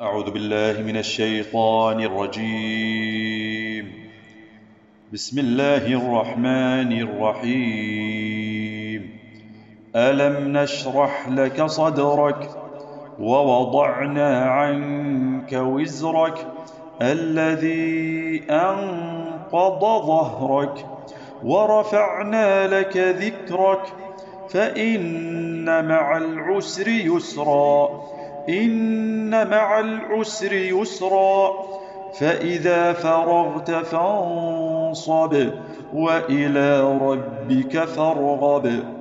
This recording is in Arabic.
أعوذ بالله من الشيطان الرجيم. بسم الله الرحمن الرحيم. ألم نشرح لك صدرك ووضعنا عنك وزرك الذي أنقض ظهرك ورفعنا لك ذكرك فإن مع العسر يسرا إن مع العسر يسرا فإذا فرغت فانصب وإلى ربك فارغب.